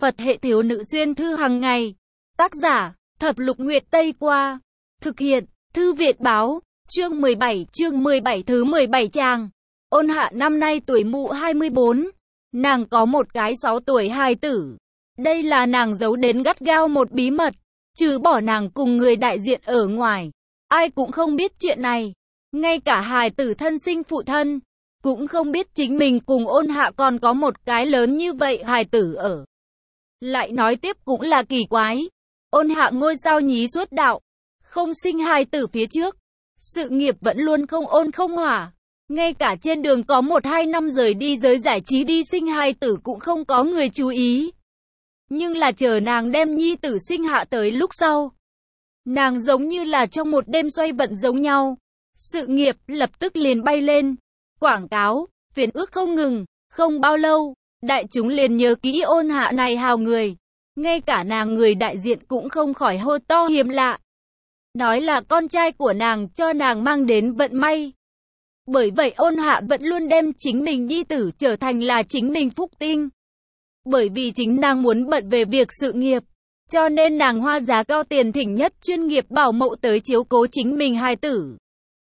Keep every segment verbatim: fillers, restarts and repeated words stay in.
Phật hệ thiếu nữ xuyên thư hàng ngày. Tác giả, Thập Lục Nguyệt Tây Qua. Thực hiện, Thư Việt Báo. Chương mười bảy, chương mười bảy thứ mười bảy trang. Ôn Hạ năm nay tuổi mụ hai mươi bốn. Nàng có một cái sáu tuổi hài tử. Đây là nàng giấu đến gắt gao một bí mật. Trừ bỏ nàng cùng người đại diện ở ngoài, ai cũng không biết chuyện này. Ngay cả hài tử thân sinh phụ thân cũng không biết chính mình cùng Ôn Hạ còn có một cái lớn như vậy hài tử ở. Lại nói tiếp cũng là kỳ quái. Ôn Hạ ngôi sao nhí suốt đạo, không sinh hài tử phía trước, sự nghiệp vẫn luôn không ôn không hỏa. Ngay cả trên đường có một hai năm rời đi giới giải trí đi sinh hài tử cũng không có người chú ý. Nhưng là chờ nàng đem nhi tử sinh hạ tới lúc sau, nàng giống như là trong một đêm xoay vận giống nhau. Sự nghiệp lập tức liền bay lên. Quảng cáo, phiến ước không ngừng. Không bao lâu, đại chúng liền nhớ kỹ Ôn Hạ này hào người. Ngay cả nàng người đại diện cũng không khỏi hô to hiếm lạ. Nói là con trai của nàng cho nàng mang đến vận may. Bởi vậy Ôn Hạ vẫn luôn đem chính mình nhi tử trở thành là chính mình phúc tinh. Bởi vì chính nàng muốn bận về việc sự nghiệp, cho nên nàng hoa giá cao tiền thỉnh nhất chuyên nghiệp bảo mẫu tới chiếu cố chính mình hài tử.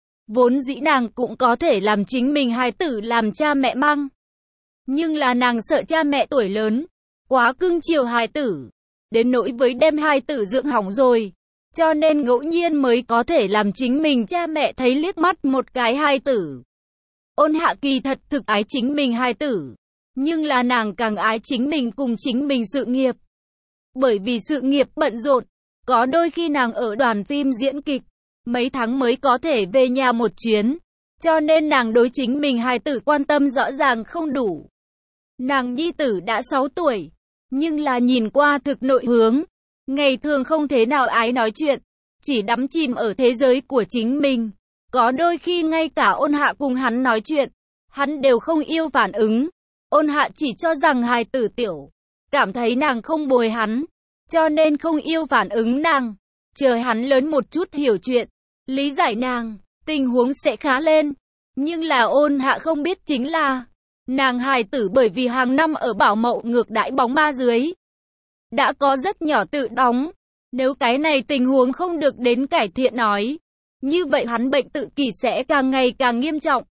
Vốn dĩ nàng cũng có thể làm chính mình hài tử làm cha mẹ mang. Nhưng là nàng sợ cha mẹ tuổi lớn, quá cưng chiều hài tử, đến nỗi với đem hài tử dưỡng hỏng rồi. Cho nên ngẫu nhiên mới có thể làm chính mình cha mẹ thấy liếc mắt một cái hài tử. Ôn Hạ kỳ thật thực ái chính mình hài tử. Nhưng là nàng càng ái chính mình cùng chính mình sự nghiệp. Bởi vì sự nghiệp bận rộn, có đôi khi nàng ở đoàn phim diễn kịch, mấy tháng mới có thể về nhà một chuyến. Cho nên nàng đối chính mình hài tử quan tâm rõ ràng không đủ. Nàng nhi tử đã sáu tuổi, nhưng là nhìn qua thực nội hướng. Ngày thường không thế nào ái nói chuyện, chỉ đắm chìm ở thế giới của chính mình. Có đôi khi ngay cả Ôn Hạ cùng hắn nói chuyện, hắn đều không yêu phản ứng. Ôn Hạ chỉ cho rằng hài tử tiểu, cảm thấy nàng không bồi hắn, cho nên không yêu phản ứng nàng. Chờ hắn lớn một chút hiểu chuyện, lý giải nàng, tình huống sẽ khá lên. Nhưng là Ôn Hạ không biết chính là, nàng hài tử bởi vì hàng năm ở bảo mẫu ngược đãi bóng ma dưới, đã có rất nhỏ tự đóng. Nếu cái này tình huống không được đến cải thiện nói, như vậy hắn bệnh tự kỷ sẽ càng ngày càng nghiêm trọng.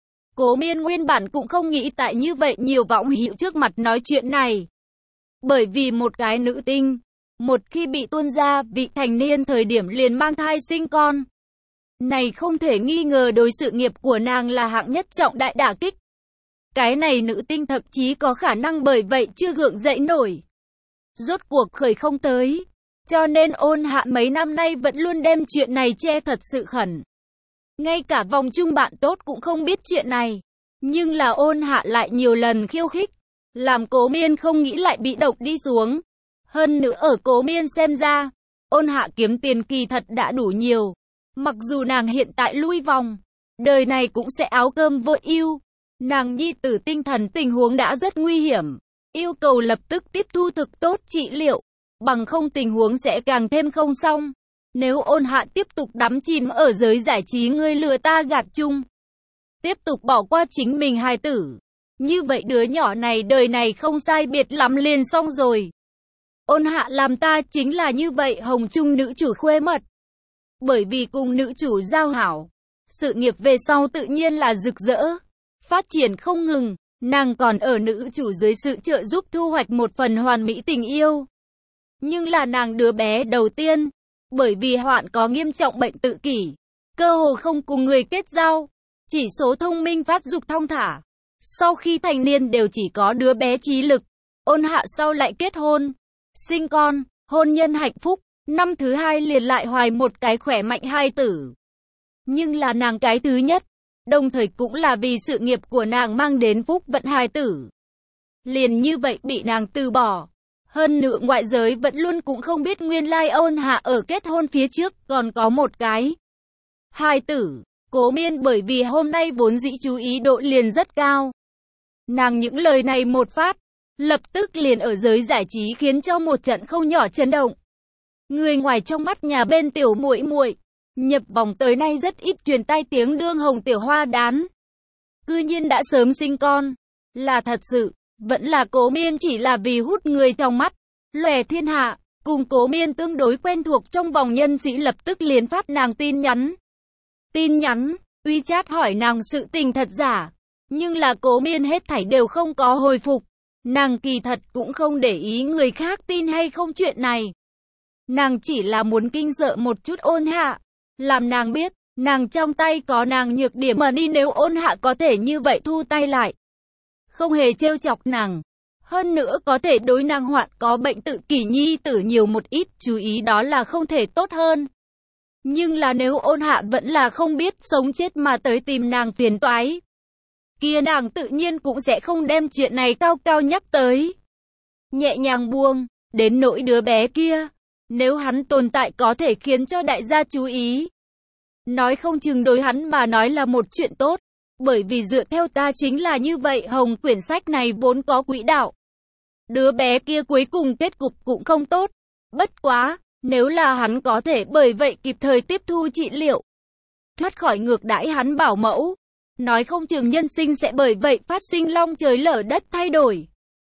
Cố Miên nguyên bản cũng không nghĩ tại như vậy nhiều võng hữu trước mặt nói chuyện này. Bởi vì một cái nữ tinh, một khi bị tuôn ra vị thành niên thời điểm liền mang thai sinh con. Này không thể nghi ngờ đối sự nghiệp của nàng là hạng nhất trọng đại đả kích. Cái này nữ tinh thậm chí có khả năng bởi vậy chưa gượng dậy nổi. Rốt cuộc khởi không tới. Cho nên Ôn Hạ mấy năm nay vẫn luôn đem chuyện này che thật sự khẩn. Ngay cả vòng chung bạn tốt cũng không biết chuyện này. Nhưng là Ôn Hạ lại nhiều lần khiêu khích, làm Cố Miên không nghĩ lại bị độc đi xuống. Hơn nữa ở Cố Miên xem ra, Ôn Hạ kiếm tiền kỳ thật đã đủ nhiều. Mặc dù nàng hiện tại lui vòng, đời này cũng sẽ áo cơm vô ưu. Nàng nhi tử tinh thần tình huống đã rất nguy hiểm, yêu cầu lập tức tiếp thu thực tốt trị liệu, bằng không tình huống sẽ càng thêm không xong. Nếu Ôn Hạ tiếp tục đắm chìm ở giới giải trí ngươi lừa ta gạt chung, tiếp tục bỏ qua chính mình hài tử, như vậy đứa nhỏ này đời này không sai biệt lắm liền xong rồi. Ôn Hạ làm ta chính là như vậy hồng chung nữ chủ khuê mật. Bởi vì cùng nữ chủ giao hảo, sự nghiệp về sau tự nhiên là rực rỡ, phát triển không ngừng. Nàng còn ở nữ chủ dưới sự trợ giúp thu hoạch một phần hoàn mỹ tình yêu. Nhưng là nàng đứa bé đầu tiên, bởi vì hoạn có nghiêm trọng bệnh tự kỷ, cơ hồ không cùng người kết giao, chỉ số thông minh phát dục thong thả. Sau khi thành niên đều chỉ có đứa bé trí lực. Ôn Hạ sau lại kết hôn, sinh con, hôn nhân hạnh phúc, năm thứ hai liền lại hoài một cái khỏe mạnh hài tử. Nhưng là nàng cái thứ nhất, đồng thời cũng là vì sự nghiệp của nàng mang đến phúc vận hài tử, liền như vậy bị nàng từ bỏ. Hơn nữa ngoại giới vẫn luôn cũng không biết nguyên lai Ôn Hạ ở kết hôn phía trước còn có một cái hài tử. Cố Miên bởi vì hôm nay vốn dĩ chú ý độ liền rất cao. Nàng những lời này một phát, lập tức liền ở giới giải trí khiến cho một trận không nhỏ chấn động. Người ngoài trong mắt nhà bên tiểu muội muội, nhập vòng tới nay rất ít truyền tai tiếng đương hồng tiểu hoa đán. Cư nhiên đã sớm sinh con, là thật sự, vẫn là Cố Miên chỉ là vì hút người trong mắt. lòe thiên hạ, cùng Cố Miên tương đối quen thuộc trong vòng nhân sĩ lập tức liền phát nàng tin nhắn. Tin nhắn, WeChat hỏi nàng sự tình thật giả, nhưng là Cố Miên hết thảy đều không có hồi phục. Nàng kỳ thật cũng không để ý người khác tin hay không chuyện này. Nàng chỉ là muốn kinh sợ một chút Ôn Hạ, làm nàng biết, nàng trong tay có nàng nhược điểm mà đi, nếu Ôn Hạ có thể như vậy thu tay lại, không hề trêu chọc nàng, hơn nữa có thể đối nàng hoạn có bệnh tự kỷ nhi tử nhiều một ít chú ý đó là không thể tốt hơn. Nhưng là nếu Ôn Hạ vẫn là không biết sống chết mà tới tìm nàng phiền toái, kia nàng tự nhiên cũng sẽ không đem chuyện này cao cao nhắc tới. Nhẹ nhàng buông, đến nỗi đứa bé kia, nếu hắn tồn tại có thể khiến cho đại gia chú ý, nói không chừng đối hắn mà nói là một chuyện tốt, bởi vì dựa theo ta chính là như vậy. Hồng quyển sách này vốn có quỹ đạo, đứa bé kia cuối cùng kết cục cũng không tốt, bất quá, nếu là hắn có thể bởi vậy kịp thời tiếp thu trị liệu, thoát khỏi ngược đãi hắn bảo mẫu, nói không chừng nhân sinh sẽ bởi vậy phát sinh long trời lở đất thay đổi.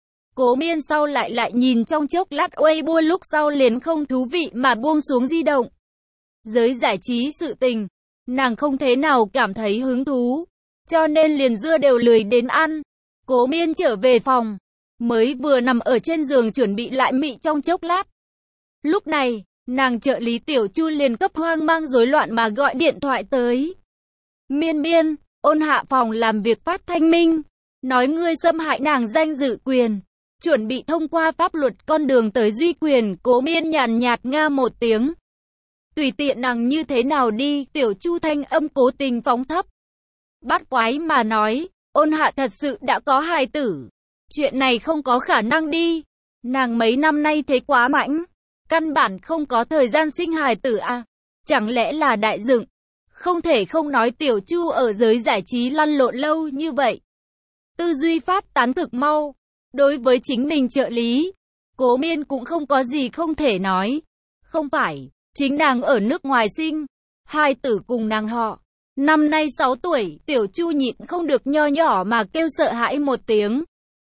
Cố Miên sau lại lại nhìn trong chốc lát Weibo, lúc sau liền không thú vị mà buông xuống di động. Giới giải trí sự tình, nàng không thế nào cảm thấy hứng thú, cho nên liền dưa đều lười đến ăn. Cố Miên trở về phòng, mới vừa nằm ở trên giường chuẩn bị lại mị trong chốc lát. Lúc này, nàng trợ lý Tiểu Chu liền cấp hoang mang rối loạn mà gọi điện thoại tới. Miên Miên, Ôn Hạ phòng làm việc phát thanh minh, nói ngươi xâm hại nàng danh dự quyền, chuẩn bị thông qua pháp luật con đường tới duy quyền. Cố Miên nhàn nhạt nga một tiếng. Tùy tiện nàng như thế nào đi. Tiểu Chu thanh âm cố tình phóng thấp, bắt quái mà nói, Ôn Hạ thật sự đã có hài tử, chuyện này không có khả năng đi, nàng mấy năm nay thấy quá mãnh, căn bản không có thời gian sinh hài tử à, chẳng lẽ là đại dựng. Không thể không nói Tiểu Chu ở giới giải trí lăn lộn lâu như vậy, tư duy phát tán thực mau. Đối với chính mình trợ lý, Cố Miên cũng không có gì không thể nói. Không phải, chính nàng ở nước ngoài sinh, hai tử cùng nàng họ, năm nay sáu tuổi. Tiểu Chu nhịn không được nho nhỏ mà kêu sợ hãi một tiếng.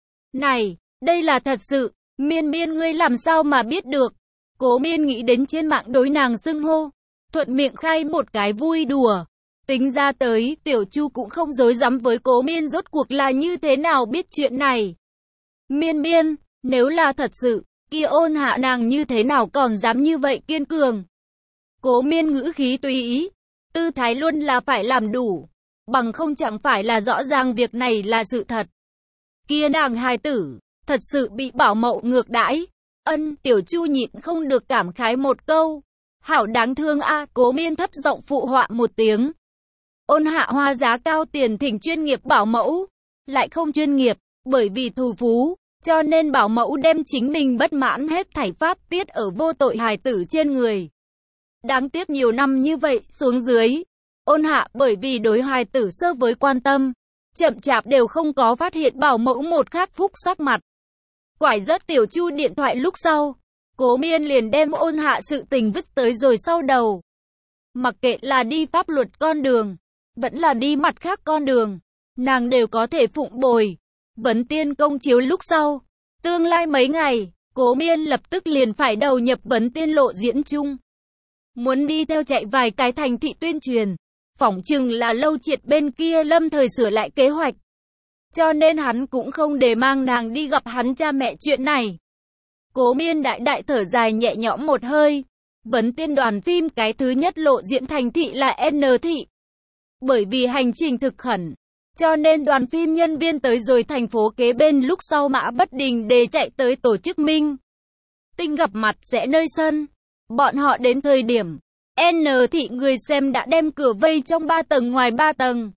Này, đây là thật sự, Miên Miên ngươi làm sao mà biết được? Cố Miên nghĩ đến trên mạng đối nàng xưng hô, thuận miệng khai một cái vui đùa. Tính ra tới, Tiểu Chu cũng không dối dám với Cố Miên rốt cuộc là như thế nào biết chuyện này. Miên Miên, nếu là thật sự, kia Ôn Hạ nàng như thế nào còn dám như vậy kiên cường? Cố Miên ngữ khí tùy ý, tư thái luôn là phải làm đủ, bằng không chẳng phải là rõ ràng việc này là sự thật. Kia nàng hài tử, thật sự bị bảo mẫu ngược đãi. Ân, Tiểu Chu nhịn không được cảm khái một câu. Hảo đáng thương a. À. Cố Miên thấp giọng phụ họa một tiếng. Ôn Hạ hoa giá cao tiền thỉnh chuyên nghiệp bảo mẫu, lại không chuyên nghiệp, bởi vì thù phú, cho nên bảo mẫu đem chính mình bất mãn hết thảy phát tiết ở vô tội hài tử trên người. Đáng tiếc nhiều năm như vậy xuống dưới, Ôn Hạ bởi vì đối hài tử sơ với quan tâm, chậm chạp đều không có phát hiện bảo mẫu một khắc phúc sắc mặt. Quải rớt Tiểu Chu điện thoại lúc sau, Cố Miên liền đem Ôn Hạ sự tình vứt tới rồi sau đầu. Mặc kệ là đi pháp luật con đường, vẫn là đi mặt khác con đường, nàng đều có thể phụng bồi. Vấn Tiên công chiếu lúc sau, tương lai mấy ngày, Cố Miên lập tức liền phải đầu nhập Vấn Tiên lộ diễn chung. Muốn đi theo chạy vài cái thành thị tuyên truyền, phỏng chừng là Lâu Triệt bên kia lâm thời sửa lại kế hoạch. Cho nên hắn cũng không để mang nàng đi gặp hắn cha mẹ chuyện này. Cố Miên đại đại thở dài nhẹ nhõm một hơi. Vấn Tiên đoàn phim cái thứ nhất lộ diễn thành thị là N thị. Bởi vì hành trình thực khẩn, cho nên đoàn phim nhân viên tới rồi thành phố kế bên lúc sau Mã Bất Đình để chạy tới tổ chức Minh Tinh gặp mặt sẽ nơi sân. Bọn họ đến thời điểm, N thị người xem đã đem cửa vây trong ba tầng ngoài ba tầng.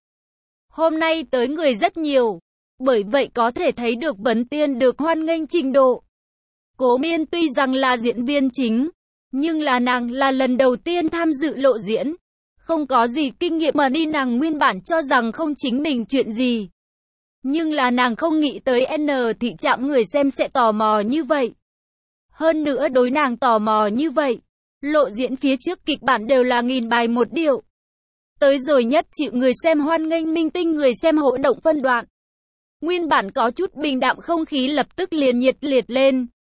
Hôm nay tới người rất nhiều, bởi vậy có thể thấy được Vấn Tiên được hoan nghênh trình độ. Cố Miên tuy rằng là diễn viên chính, nhưng là nàng là lần đầu tiên tham dự lộ diễn. Không có gì kinh nghiệm mà đi, nàng nguyên bản cho rằng không chính mình chuyện gì. Nhưng là nàng không nghĩ tới N thị chạm người xem sẽ tò mò như vậy. Hơn nữa đối nàng tò mò như vậy, lộ diễn phía trước kịch bản đều là nghìn bài một điệu. Tới rồi nhất chịu người xem hoan nghênh minh tinh người xem hỗ động phân đoạn. Nguyên bản có chút bình đạm không khí lập tức liền nhiệt liệt lên.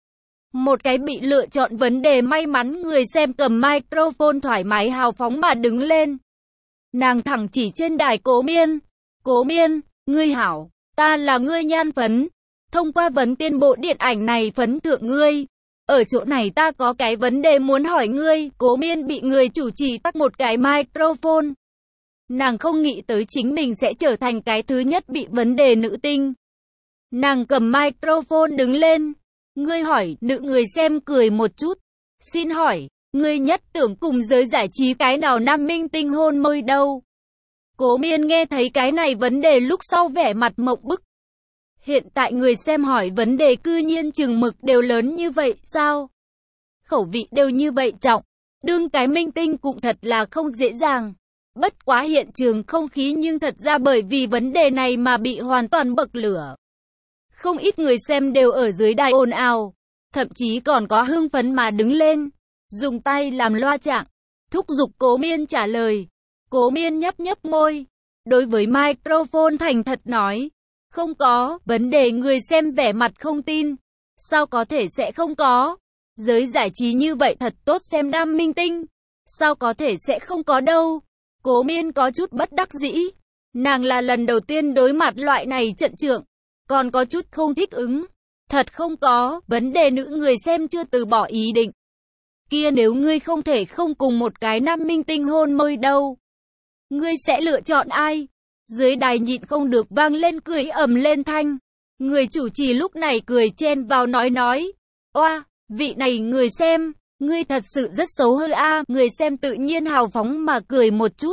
Một cái bị lựa chọn vấn đề may mắn, người xem cầm microphone thoải mái hào phóng mà đứng lên. Nàng thẳng chỉ trên đài Cố Miên. Cố Miên, ngươi hảo, ta là ngươi Nhan Phấn. Thông qua vấn tiên bộ điện ảnh này phấn thượng ngươi. Ở chỗ này ta có cái vấn đề muốn hỏi ngươi. Cố Miên bị người chủ trì tắt một cái microphone. Nàng không nghĩ tới chính mình sẽ trở thành cái thứ nhất bị vấn đề nữ tinh. Nàng cầm microphone đứng lên. Ngươi hỏi, nữ người xem cười một chút. Xin hỏi, ngươi nhất tưởng cùng giới giải trí cái nào nam minh tinh hôn môi đâu? Cố Miên nghe thấy cái này vấn đề lúc sau vẻ mặt mộng bức. Hiện tại người xem hỏi vấn đề cư nhiên chừng mực đều lớn như vậy, sao? Khẩu vị đều như vậy trọng. Đương cái minh tinh cũng thật là không dễ dàng. Bất quá hiện trường không khí nhưng thật ra bởi vì vấn đề này mà bị hoàn toàn bậc lửa. Không ít người xem đều ở dưới đài ồn ào, thậm chí còn có hưng phấn mà đứng lên, dùng tay làm loa trạng, thúc giục Cố Miên trả lời. Cố Miên nhấp nhấp môi, đối với microphone thành thật nói, không có, vấn đề người xem vẻ mặt không tin. Sao có thể sẽ không có? Giới giải trí như vậy thật tốt xem nam minh tinh. Sao có thể sẽ không có đâu? Cố Miên có chút bất đắc dĩ. Nàng là lần đầu tiên đối mặt loại này trận trượng, còn có chút không thích ứng. Thật không có, vấn đề nữ người xem chưa từ bỏ ý định. Kia nếu ngươi không thể không cùng một cái nam minh tinh hôn môi đâu, ngươi sẽ lựa chọn ai? Dưới đài nhịn không được vang lên cười ầm lên thanh. Người chủ trì lúc này cười chen vào nói nói. Oa, vị này người xem, ngươi thật sự rất xấu hư a. Người xem tự nhiên hào phóng mà cười một chút.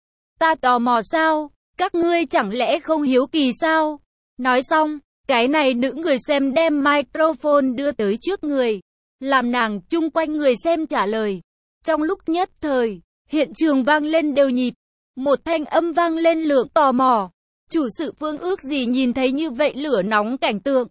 Ta tò mò sao? Các ngươi chẳng lẽ không hiếu kỳ sao? Nói xong, cái này nữ người xem đem microphone đưa tới trước người, làm nàng chung quanh người xem trả lời. Trong lúc nhất thời, hiện trường vang lên đều nhịp. Một thanh âm vang lên lượng tò mò. Chủ sự Phương ước gì nhìn thấy như vậy lửa nóng cảnh tượng.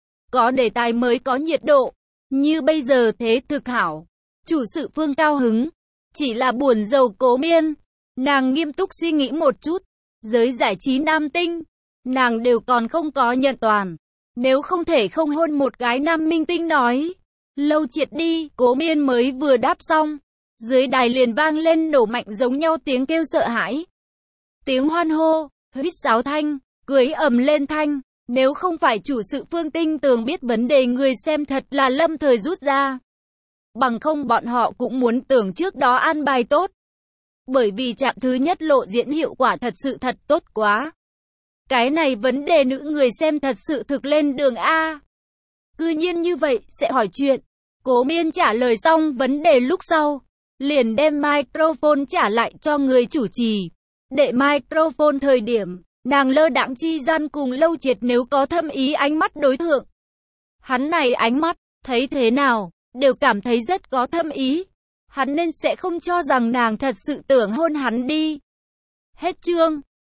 Có đề tài mới có nhiệt độ. Như bây giờ thế thực hảo. Chủ sự Phương cao hứng. Chỉ là buồn rầu Cố Miên. Nàng nghiêm túc suy nghĩ một chút. Giới giải trí nam tinh, nàng đều còn không có nhận toàn. Nếu không thể không hôn một cái nam minh tinh nói. Lâu triệt đi, Cố Miên mới vừa đáp xong. Dưới đài liền vang lên nổ mạnh giống nhau tiếng kêu sợ hãi. Tiếng hoan hô, huýt sáo thanh, cười ầm lên thanh. Nếu không phải chủ sự Phương tinh tường biết vấn đề người xem thật là lâm thời rút ra. Bằng không bọn họ cũng muốn tưởng trước đó an bài tốt. Bởi vì chặng thứ nhất lộ diễn hiệu quả thật sự thật tốt quá. Cái này vấn đề nữ người xem thật sự thực lên đường A. Cư nhiên như vậy, sẽ hỏi chuyện. Cố Miên trả lời xong vấn đề lúc sau, liền đem microphone trả lại cho người chủ trì. Để microphone thời điểm, nàng lơ đãng chi gian cùng Lâu Triệt nếu có thâm ý ánh mắt đối thượng. Hắn này ánh mắt, thấy thế nào, đều cảm thấy rất có thâm ý. Hắn nên sẽ không cho rằng nàng thật sự tưởng hôn hắn đi. Hết chương.